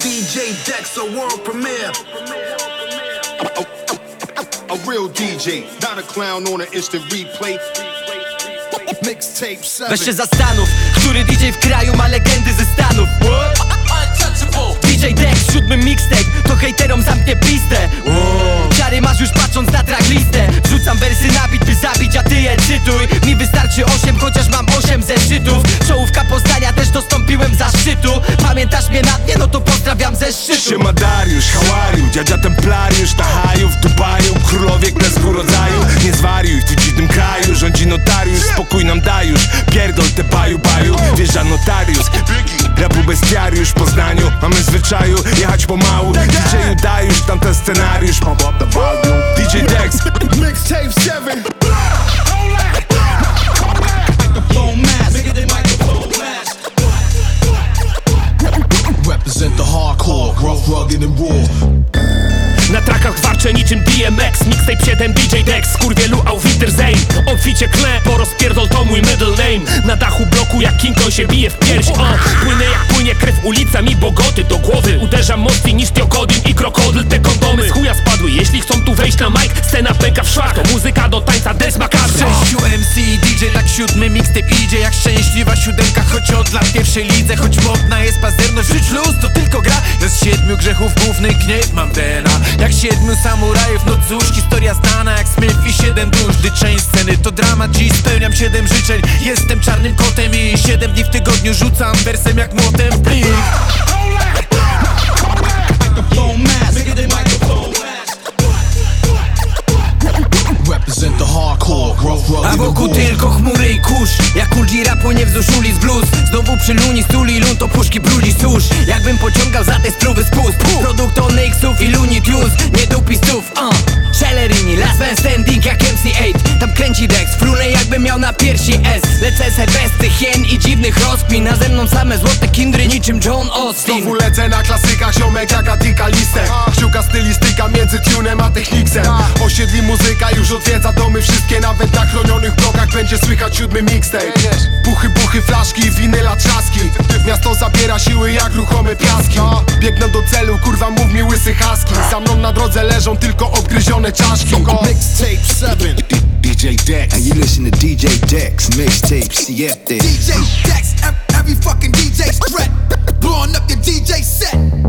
DJ Dex, a world premiere. A real DJ, not a clown on an instant replay. Mixtape 7. Weź się zastanów, który DJ w kraju ma legendy ze Stanów. DJ Dex, 7 mixtape, to hejterom zamknie pistę. Ciary masz już patrząc na tracklistę. Wrzucam wersy na beat, by zabić, a ty je cytuj. Mi wystarczy 8, chociaż mam 8 zeszytów. Czołówka Poznania, też dostąpiłem zaszczytu. Pamiętasz mnie na dnie? No to pozdrawiam ze szczytu. Siema Dariusz, hałariu, dziadzia templariusz, Tahaju w Dubaju, królowie klęsku rodzaju. Nie zwariuj, w tu dziwnym kraju rządzi notariusz, spokój nam daj już, pierdol te baju baju. Wjeżdża notariusz, rapu bestiariusz w Poznaniu. Mamy w zwyczaju jechać pomału, DJ-u daj już tamten scenariusz. Pump up the volume, DJ Dex. Mixtape 7. Represent the hardcore, rough, rugged and raw. Na trakach warczę niczym DMX. Mixtape 7 DJ Dex, skurwielu auf Wiedersehen. Obficie klę, po rozpierdol to mój middle name. Na dachu bloku jak King Kong się bije w pierś. Płynę jak płynie krew ulicami Bogoty. Do głowy uderzam mocniej niż Tiokodin i krokodyl. Te kondomy z chuja spadły, jeśli chcą tu wejść na mic. Scena pęka w szwach, to muzyka do tańca Des Macabre. 6 MC, DJ tak 7 mixtape idzie jak szczęśliwa siódemka. Choć od lat pierwszej lidze, choć modna jest pazerność. Żyć luz to tylko gra, z 7 grzechów głównych gniew mam DNA. Jak 7 samurajów, no cóż, historia znana jak Smith i 7 dusz. Gdy część sceny to dramat, dziś spełniam 7 życzeń. Jestem czarnym kotem i 7 dni w tygodniu rzucam wersem jak młotem w plik. Represent the hardcore, rough, rugged A and wokół raw. tylko chmury i kurz. Jak Kuldzira płynie wzdłuż ulic blues. Znowu przy luni stuli lun, to puszki brudzi susz. Jakbym pociągał za te spluwy spust. Produkt Onyxów i Looney Tunes, nie dupistów. Celerini, last man standing jak MC8. Tam kręci Dex, flunę jakbym miał na piersi S. Lecę se bez tych hien i dziwnych rozkmin. Na ze mną same złote kindry niczym John Austin. Znowu lecę na klasykach, ziomek jak Attica listek. Kciuka stylistyka między tunem a techniksem. Osiedli muzyka już odwiedza domy wszystkie. Nawet na chronionych blokach będzie słychać 7 mixtape. Buchy, buchy, flaszki, winyla, trzaski. Miasto zabiera siły jak ruchome piaski. Biegnę do celu, kurwa mów mi łysy husky. Za mną na drodze leżą tylko obgryzione czaszki. Mixtape 7. DJ Dex. And you listen to DJ Dex, mixtape 7. DJ Dex, every fucking DJ's threat. Blowing up your DJ set.